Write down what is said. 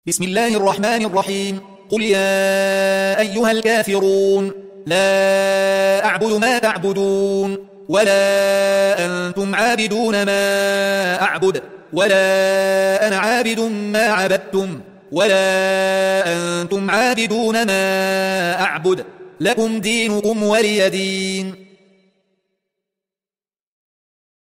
بسم الله الرحمن الرحيم. قل يا أيها الكافرون لا أعبد ما تعبدون ولا أنتم عابدون ما أعبد ولا أنا عابد ما عبدتم ولا أنتم عابدون ما أعبد لكم دينكم ولي دين.